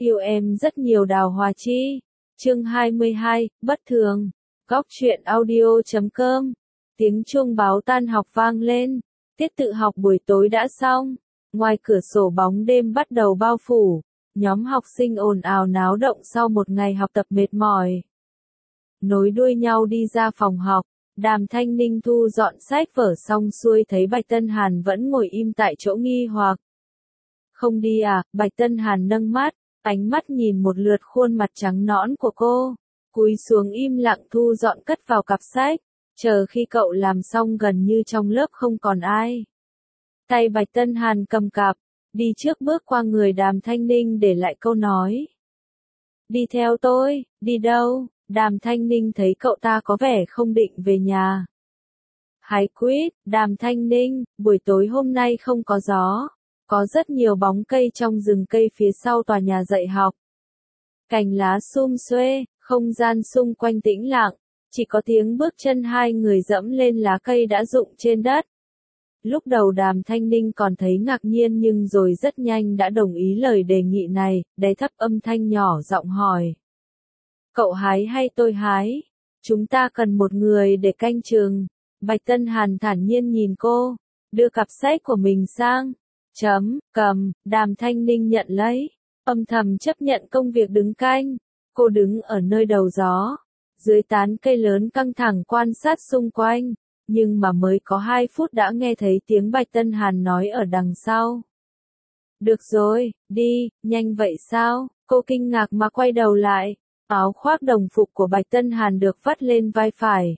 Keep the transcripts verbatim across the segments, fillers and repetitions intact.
Yêu em rất nhiều Đào Hòa Chi. Chương hai mươi hai, bất thường. Góc truyện audio chấm com. Tiếng chuông báo tan học vang lên. Tiết tự học buổi tối đã xong. Ngoài cửa sổ bóng đêm bắt đầu bao phủ. Nhóm học sinh ồn ào náo động sau một ngày học tập mệt mỏi. Nối đuôi nhau đi ra phòng học. Đàm Thanh Ninh thu dọn sách vở xong xuôi thấy Bạch Tân Hàn vẫn ngồi im tại chỗ nghi hoặc. Không đi à? Bạch Tân Hàn nâng mắt, ánh mắt nhìn một lượt khuôn mặt trắng nõn của cô, cúi xuống im lặng thu dọn cất vào cặp sách, chờ khi cậu làm xong gần như trong lớp không còn ai. Tay Bạch Tân Hàn cầm cặp, đi trước bước qua người Đàm Thanh Ninh để lại câu nói. Đi theo tôi. Đi đâu? Đàm Thanh Ninh thấy cậu ta có vẻ không định về nhà. Hái quýt. Đàm Thanh Ninh, buổi tối hôm nay không có gió. Có rất nhiều bóng cây trong rừng cây phía sau tòa nhà dạy học. Cành lá sum xuê, không gian xung quanh tĩnh lặng, chỉ có tiếng bước chân hai người dẫm lên lá cây đã rụng trên đất. Lúc đầu Đàm Thanh Ninh còn thấy ngạc nhiên nhưng rồi rất nhanh đã đồng ý lời đề nghị này, đè thấp âm thanh nhỏ giọng hỏi. Cậu hái hay tôi hái? Chúng ta cần một người để canh chừng. Bạch Tân Hàn thản nhiên nhìn cô, đưa cặp sách của mình sang. Chấm, cầm, Đàm Thanh Ninh nhận lấy, âm thầm chấp nhận công việc đứng canh. Cô đứng ở nơi đầu gió, dưới tán cây lớn căng thẳng quan sát xung quanh, nhưng mà mới có hai phút đã nghe thấy tiếng Bạch Tân Hàn nói ở đằng sau. Được rồi, đi, nhanh vậy sao? Cô kinh ngạc mà quay đầu lại, áo khoác đồng phục của Bạch Tân Hàn được vắt lên vai phải.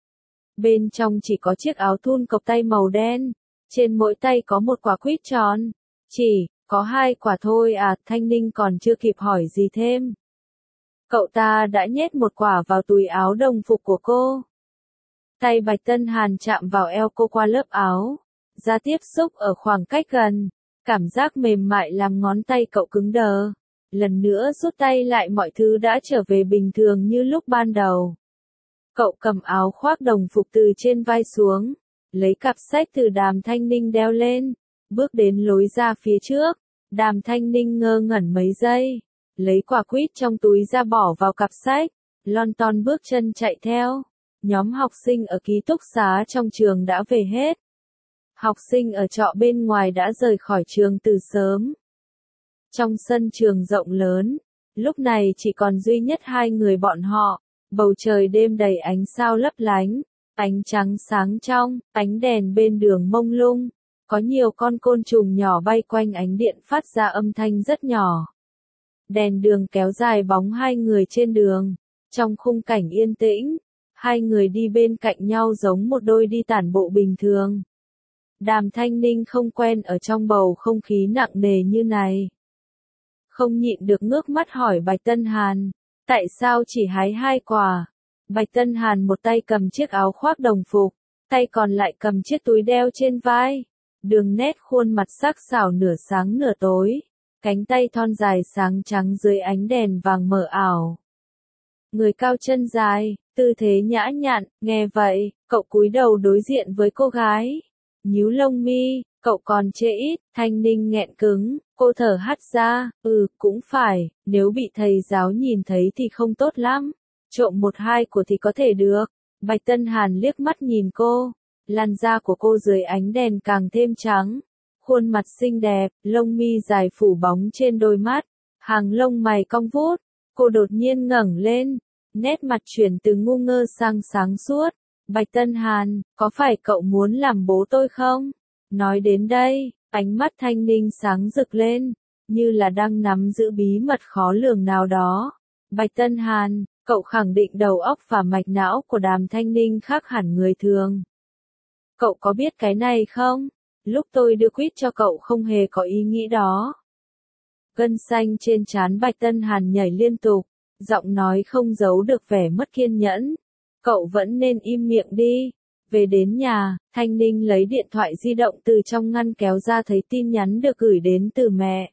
Bên trong chỉ có chiếc áo thun cộc tay màu đen. Trên mỗi tay có một quả quýt tròn. Chỉ, có hai quả thôi à? Thanh Ninh còn chưa kịp hỏi gì thêm. Cậu ta đã nhét một quả vào túi áo đồng phục của cô. Tay Bạch Tân Hàn chạm vào eo cô qua lớp áo. Da tiếp xúc ở khoảng cách gần. Cảm giác mềm mại làm ngón tay cậu cứng đờ. Lần nữa rút tay lại mọi thứ đã trở về bình thường như lúc ban đầu. Cậu cầm áo khoác đồng phục từ trên vai xuống. Lấy cặp sách từ Đàm Thanh Ninh đeo lên, bước đến lối ra phía trước. Đàm Thanh Ninh ngơ ngẩn mấy giây, lấy quả quýt trong túi ra bỏ vào cặp sách, lon ton bước chân chạy theo. Nhóm học sinh ở ký túc xá trong trường đã về hết. Học sinh ở trọ bên ngoài đã rời khỏi trường từ sớm. Trong sân trường rộng lớn, lúc này chỉ còn duy nhất hai người bọn họ, bầu trời đêm đầy ánh sao lấp lánh. Ánh trắng sáng trong, ánh đèn bên đường mông lung, có nhiều con côn trùng nhỏ bay quanh ánh điện phát ra âm thanh rất nhỏ. Đèn đường kéo dài bóng hai người trên đường, trong khung cảnh yên tĩnh, hai người đi bên cạnh nhau giống một đôi đi tản bộ bình thường. Đàm Thanh Ninh không quen ở trong bầu không khí nặng nề như này. Không nhịn được ngước mắt hỏi Bạch Tân Hàn, tại sao chỉ hái hai quả? Bạch Tân Hàn một tay cầm chiếc áo khoác đồng phục, tay còn lại cầm chiếc túi đeo trên vai. Đường nét khuôn mặt sắc sảo nửa sáng nửa tối, cánh tay thon dài sáng trắng dưới ánh đèn vàng mờ ảo. Người cao chân dài, tư thế nhã nhặn, nghe vậy, cậu cúi đầu đối diện với cô gái. Nhíu lông mi, cậu còn chê ít. Thanh Ninh nghẹn cứng, cô thở hắt ra, ừ, cũng phải, nếu bị thầy giáo nhìn thấy thì không tốt lắm. Trộm một hai của thì có thể được. Bạch Tân Hàn liếc mắt nhìn cô. Làn da của cô dưới ánh đèn càng thêm trắng. Khuôn mặt xinh đẹp, lông mi dài phủ bóng trên đôi mắt. Hàng lông mày cong vút. Cô đột nhiên ngẩng lên. Nét mặt chuyển từ ngu ngơ sang sáng suốt. Bạch Tân Hàn, có phải cậu muốn làm bố tôi không? Nói đến đây, ánh mắt Thanh Ninh sáng rực lên. Như là đang nắm giữ bí mật khó lường nào đó. Bạch Tân Hàn, cậu khẳng định đầu óc và mạch não của Đàm Thanh Ninh khác hẳn người thường. Cậu có biết cái này không? Lúc tôi đưa quýt cho cậu không hề có ý nghĩ đó. Gân xanh trên trán Bạch Tân Hàn nhảy liên tục, giọng nói không giấu được vẻ mất kiên nhẫn. Cậu vẫn nên im miệng đi. Về đến nhà, Thanh Ninh lấy điện thoại di động từ trong ngăn kéo ra thấy tin nhắn được gửi đến từ mẹ.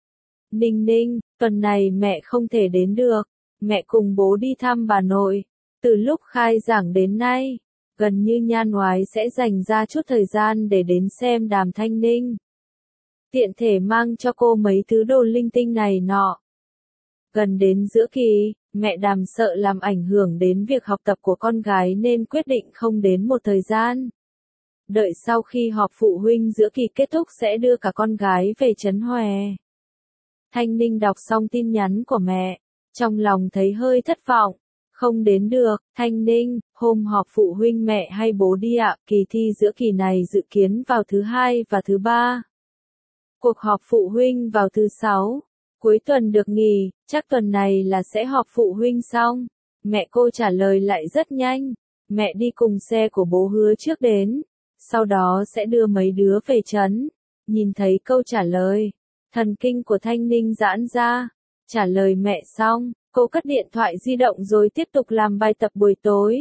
Ninh Ninh, tuần này mẹ không thể đến được. Mẹ cùng bố đi thăm bà nội. Từ lúc khai giảng đến nay, gần như Nhan Ngoái sẽ dành ra chút thời gian để đến xem Đàm Thanh Ninh. Tiện thể mang cho cô mấy thứ đồ linh tinh này nọ. Gần đến giữa kỳ, mẹ Đàm sợ làm ảnh hưởng đến việc học tập của con gái nên quyết định không đến một thời gian. Đợi sau khi họp phụ huynh giữa kỳ kết thúc sẽ đưa cả con gái về Trấn Hòe. Thanh Ninh đọc xong tin nhắn của mẹ, trong lòng thấy hơi thất vọng. Không đến được, Thanh Ninh, hôm họp phụ huynh mẹ hay bố đi ạ, kỳ thi giữa kỳ này dự kiến vào thứ hai và thứ ba. Cuộc họp phụ huynh vào thứ sáu, cuối tuần được nghỉ, chắc tuần này là sẽ họp phụ huynh xong. Mẹ cô trả lời lại rất nhanh, mẹ đi cùng xe của bố hứa trước đến, sau đó sẽ đưa mấy đứa về trấn. Nhìn thấy câu trả lời, thần kinh của Thanh Ninh giãn ra, trả lời mẹ xong, cô cất điện thoại di động rồi tiếp tục làm bài tập buổi tối.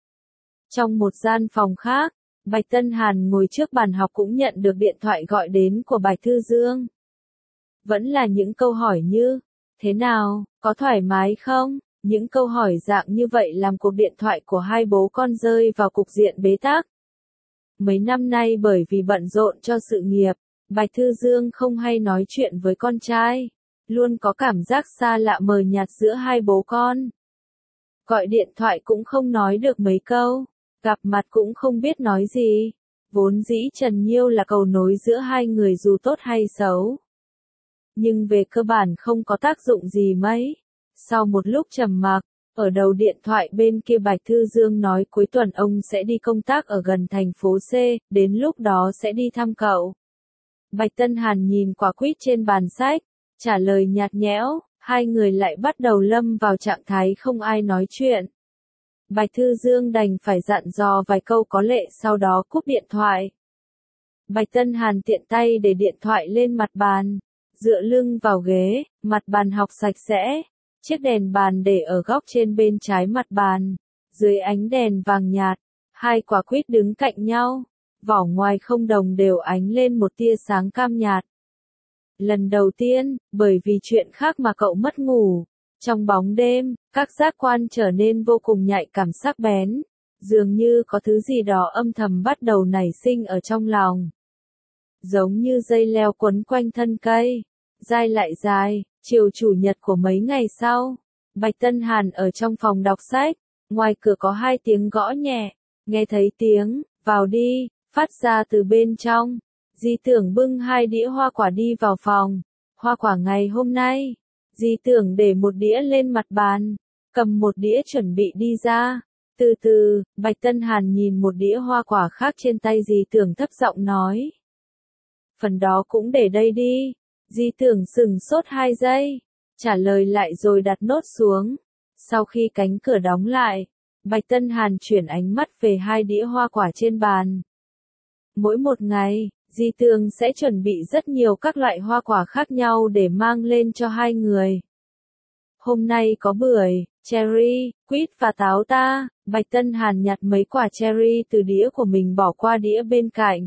Trong một gian phòng khác, Bạch Tân Hàn ngồi trước bàn học cũng nhận được điện thoại gọi đến của Bạch Thư Dương. Vẫn là những câu hỏi như, thế nào, có thoải mái không? Những câu hỏi dạng như vậy làm cuộc điện thoại của hai bố con rơi vào cục diện bế tắc. Mấy năm nay bởi vì bận rộn cho sự nghiệp, Bạch Thư Dương không hay nói chuyện với con trai. Luôn có cảm giác xa lạ mờ nhạt giữa hai bố con. Gọi điện thoại cũng không nói được mấy câu, gặp mặt cũng không biết nói gì. Vốn dĩ Trần Nhiêu là cầu nối giữa hai người dù tốt hay xấu. Nhưng về cơ bản không có tác dụng gì mấy. Sau một lúc trầm mặc, ở đầu điện thoại bên kia Bạch Thư Dương nói cuối tuần ông sẽ đi công tác ở gần thành phố C, đến lúc đó sẽ đi thăm cậu. Bạch Tân Hàn nhìn quả quýt trên bàn sách, trả lời nhạt nhẽo, hai người lại bắt đầu lâm vào trạng thái không ai nói chuyện. Bạch Thư Dương đành phải dặn dò vài câu có lệ sau đó cúp điện thoại. Bạch Tân Hàn tiện tay để điện thoại lên mặt bàn, dựa lưng vào ghế, mặt bàn học sạch sẽ, chiếc đèn bàn để ở góc trên bên trái mặt bàn, dưới ánh đèn vàng nhạt, hai quả quýt đứng cạnh nhau, vỏ ngoài không đồng đều ánh lên một tia sáng cam nhạt. Lần đầu tiên, bởi vì chuyện khác mà cậu mất ngủ. Trong bóng đêm, các giác quan trở nên vô cùng nhạy cảm sắc bén. Dường như có thứ gì đó âm thầm bắt đầu nảy sinh ở trong lòng. Giống như dây leo quấn quanh thân cây. Dai lại dài, chiều chủ nhật của mấy ngày sau. Bạch Tân Hàn ở trong phòng đọc sách. Ngoài cửa có hai tiếng gõ nhẹ. Nghe thấy tiếng, vào đi, phát ra từ bên trong. Di Tưởng bưng hai đĩa hoa quả đi vào phòng. Hoa quả ngày hôm nay. Di Tưởng để một đĩa lên mặt bàn. Cầm một đĩa chuẩn bị đi ra. Từ từ, Bạch Tân Hàn nhìn một đĩa hoa quả khác trên tay Di Tưởng thấp giọng nói. Phần đó cũng để đây đi. Di Tưởng sừng sốt hai giây. Trả lời lại rồi đặt nốt xuống. Sau khi cánh cửa đóng lại, Bạch Tân Hàn chuyển ánh mắt về hai đĩa hoa quả trên bàn. Mỗi một ngày, Di Tưởng sẽ chuẩn bị rất nhiều các loại hoa quả khác nhau để mang lên cho hai người. Hôm nay có bưởi, cherry, quýt và táo ta. Bạch Tân Hàn nhặt mấy quả cherry từ đĩa của mình bỏ qua đĩa bên cạnh.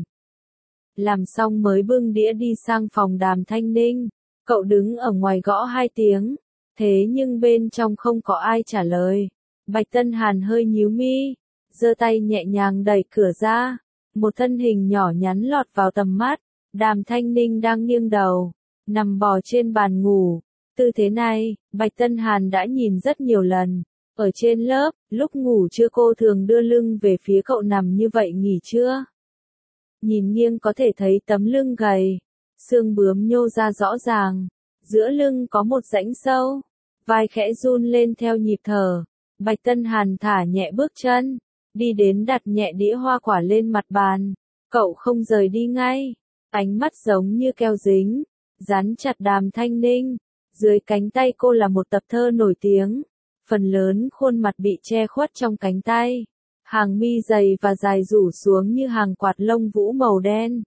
Làm xong mới bưng đĩa đi sang phòng Đàm Thanh Ninh. Cậu đứng ở ngoài gõ hai tiếng. Thế nhưng bên trong không có ai trả lời. Bạch Tân Hàn hơi nhíu mi, giơ tay nhẹ nhàng đẩy cửa ra. Một thân hình nhỏ nhắn lọt vào tầm mắt. Đàm Thanh Ninh đang nghiêng đầu, nằm bò trên bàn ngủ. Tư thế này, Bạch Tân Hàn đã nhìn rất nhiều lần. Ở trên lớp, lúc ngủ trưa cô thường đưa lưng về phía cậu nằm như vậy nghỉ trưa. Nhìn nghiêng có thể thấy tấm lưng gầy, xương bướm nhô ra rõ ràng. Giữa lưng có một rãnh sâu, vai khẽ run lên theo nhịp thở. Bạch Tân Hàn thả nhẹ bước chân, đi đến đặt nhẹ đĩa hoa quả lên mặt bàn. Cậu không rời đi ngay, ánh mắt giống như keo dính, dán chặt Đàm Thanh Ninh. Dưới cánh tay cô là một tập thơ nổi tiếng, phần lớn khuôn mặt bị che khuất trong cánh tay. Hàng mi dày và dài rủ xuống như hàng quạt lông vũ màu đen.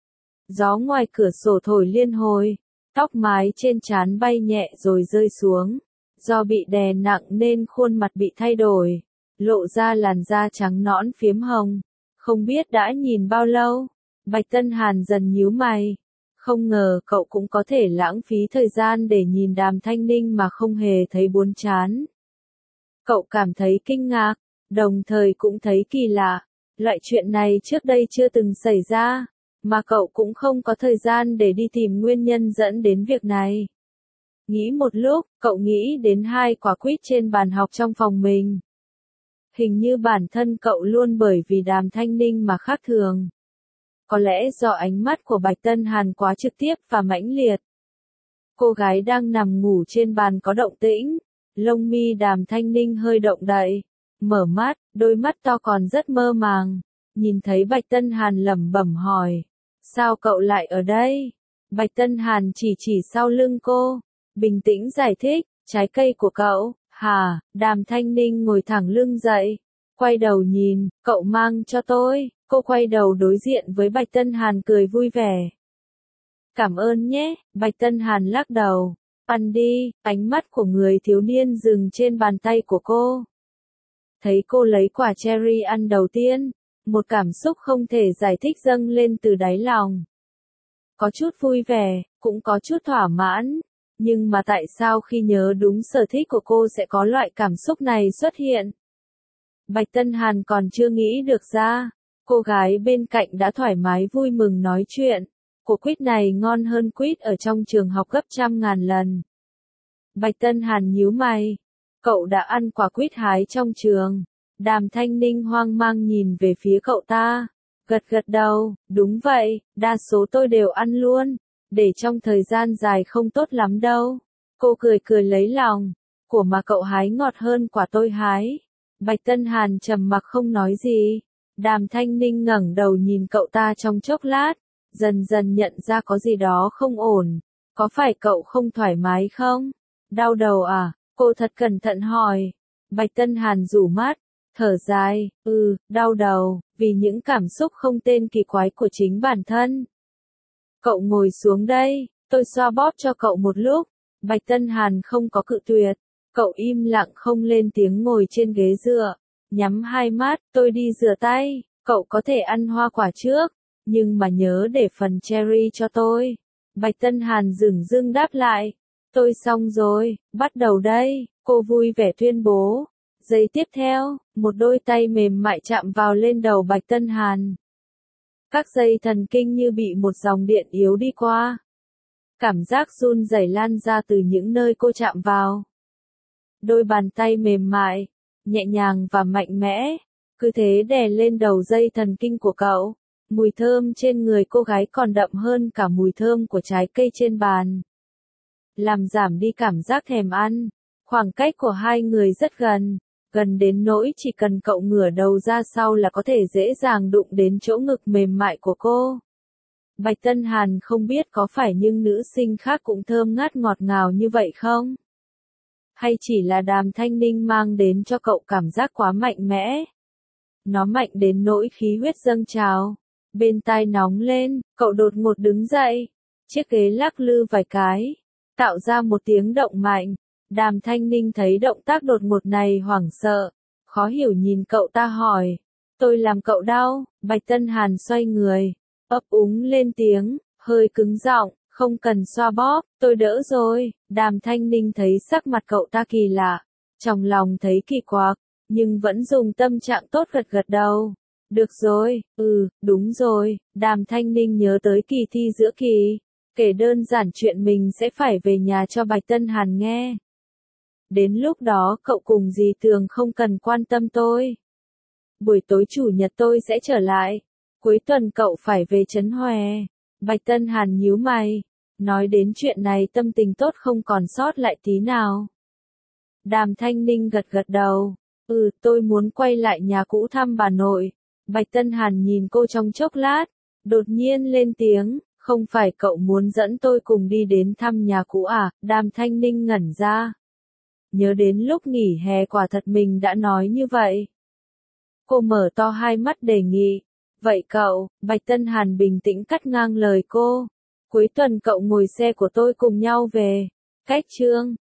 Gió ngoài cửa sổ thổi liên hồi, tóc mái trên trán bay nhẹ rồi rơi xuống. Do bị đè nặng nên khuôn mặt bị thay đổi, lộ ra làn da trắng nõn phiếm hồng. Không biết đã nhìn bao lâu, Bạch Tân Hàn dần nhíu mày. Không ngờ cậu cũng có thể lãng phí thời gian để nhìn Đàm Thanh Ninh mà không hề thấy buồn chán. Cậu cảm thấy kinh ngạc, đồng thời cũng thấy kỳ lạ. Loại chuyện này trước đây chưa từng xảy ra, mà cậu cũng không có thời gian để đi tìm nguyên nhân dẫn đến việc này. Nghĩ một lúc, cậu nghĩ đến hai quả quýt trên bàn học trong phòng mình. Hình như bản thân cậu luôn bởi vì Đàm Thanh Ninh mà khác thường. Có lẽ do ánh mắt của Bạch Tân Hàn quá trực tiếp và mãnh liệt. Cô gái đang nằm ngủ trên bàn có động tĩnh, lông mi Đàm Thanh Ninh hơi động đậy, mở mắt, đôi mắt to còn rất mơ màng, nhìn thấy Bạch Tân Hàn lẩm bẩm hỏi, sao cậu lại ở đây? Bạch Tân Hàn chỉ chỉ sau lưng cô, bình tĩnh giải thích, trái cây của cậu, hả? Đàm Thanh Ninh ngồi thẳng lưng dậy, quay đầu nhìn, cậu mang cho tôi, cô quay đầu đối diện với Bạch Tân Hàn cười vui vẻ. Cảm ơn nhé, Bạch Tân Hàn lắc đầu, ăn đi, ánh mắt của người thiếu niên dừng trên bàn tay của cô. Thấy cô lấy quả cherry ăn đầu tiên, một cảm xúc không thể giải thích dâng lên từ đáy lòng. Có chút vui vẻ, cũng có chút thỏa mãn, nhưng mà tại sao khi nhớ đúng sở thích của cô sẽ có loại cảm xúc này xuất hiện? Bạch Tân Hàn còn chưa nghĩ được ra, cô gái bên cạnh đã thoải mái vui mừng nói chuyện, quả quýt này ngon hơn quýt ở trong trường học gấp trăm ngàn lần. Bạch Tân Hàn nhíu mày, cậu đã ăn quả quýt hái trong trường? Đàm Thanh Ninh hoang mang nhìn về phía cậu ta, gật gật đầu, đúng vậy, đa số tôi đều ăn luôn, để trong thời gian dài không tốt lắm đâu. Cô cười cười lấy lòng, của mà cậu hái ngọt hơn quả tôi hái. Bạch Tân Hàn trầm mặc không nói gì, Đàm Thanh Ninh ngẩng đầu nhìn cậu ta trong chốc lát, dần dần nhận ra có gì đó không ổn, có phải cậu không thoải mái không? Đau đầu à? Cô thật cẩn thận hỏi. Bạch Tân Hàn rủ mắt, thở dài, ừ, đau đầu, vì những cảm xúc không tên kỳ quái của chính bản thân. Cậu ngồi xuống đây, tôi xoa bóp cho cậu một lúc. Bạch Tân Hàn không có cự tuyệt, cậu im lặng không lên tiếng ngồi trên ghế dựa, nhắm hai mắt, tôi đi rửa tay, cậu có thể ăn hoa quả trước, nhưng mà nhớ để phần cherry cho tôi. Bạch Tân Hàn dửng dưng đáp lại, tôi xong rồi, bắt đầu đây, cô vui vẻ tuyên bố. Giây tiếp theo, một đôi tay mềm mại chạm vào lên đầu Bạch Tân Hàn. Các dây thần kinh như bị một dòng điện yếu đi qua. Cảm giác run rẩy lan ra từ những nơi cô chạm vào. Đôi bàn tay mềm mại, nhẹ nhàng và mạnh mẽ, cứ thế đè lên đầu dây thần kinh của cậu. Mùi thơm trên người cô gái còn đậm hơn cả mùi thơm của trái cây trên bàn. Làm giảm đi cảm giác thèm ăn. Khoảng cách của hai người rất gần, gần đến nỗi chỉ cần cậu ngửa đầu ra sau là có thể dễ dàng đụng đến chỗ ngực mềm mại của cô. Bạch Tân Hàn không biết có phải những nữ sinh khác cũng thơm ngát ngọt ngào như vậy không? Hay chỉ là Đàm Thanh Ninh mang đến cho cậu cảm giác quá mạnh mẽ? Nó mạnh đến nỗi khí huyết dâng trào. Bên tai nóng lên, cậu đột ngột đứng dậy. Chiếc ghế lắc lư vài cái, tạo ra một tiếng động mạnh. Đàm Thanh Ninh thấy động tác đột ngột này hoảng sợ, khó hiểu nhìn cậu ta hỏi, tôi làm cậu đau? Bạch Tân Hàn xoay người, ấp úng lên tiếng, hơi cứng giọng, không cần xoa bóp, tôi đỡ rồi. Đàm Thanh Ninh thấy sắc mặt cậu ta kỳ lạ, trong lòng thấy kỳ quặc, nhưng vẫn dùng tâm trạng tốt gật gật đầu. Được rồi, ừ, đúng rồi. Đàm Thanh Ninh nhớ tới kỳ thi giữa kỳ, kể đơn giản chuyện mình sẽ phải về nhà cho Bạch Tân Hàn nghe. Đến lúc đó cậu cùng dì Tường không cần quan tâm tôi. Buổi tối chủ nhật tôi sẽ trở lại. Cuối tuần cậu phải về Trấn Hòe. Bạch Tân Hàn nhíu mày. Nói đến chuyện này tâm tình tốt không còn sót lại tí nào. Đàm Thanh Ninh gật gật đầu. Ừ, tôi muốn quay lại nhà cũ thăm bà nội. Bạch Tân Hàn nhìn cô trong chốc lát. Đột nhiên lên tiếng. Không phải cậu muốn dẫn tôi cùng đi đến thăm nhà cũ à? Đàm Thanh Ninh ngẩn ra. Nhớ đến lúc nghỉ hè quả thật mình đã nói như vậy. Cô mở to hai mắt đề nghị. Vậy cậu, Bạch Tân Hàn bình tĩnh cắt ngang lời cô. Cuối tuần cậu ngồi xe của tôi cùng nhau về. Cách chương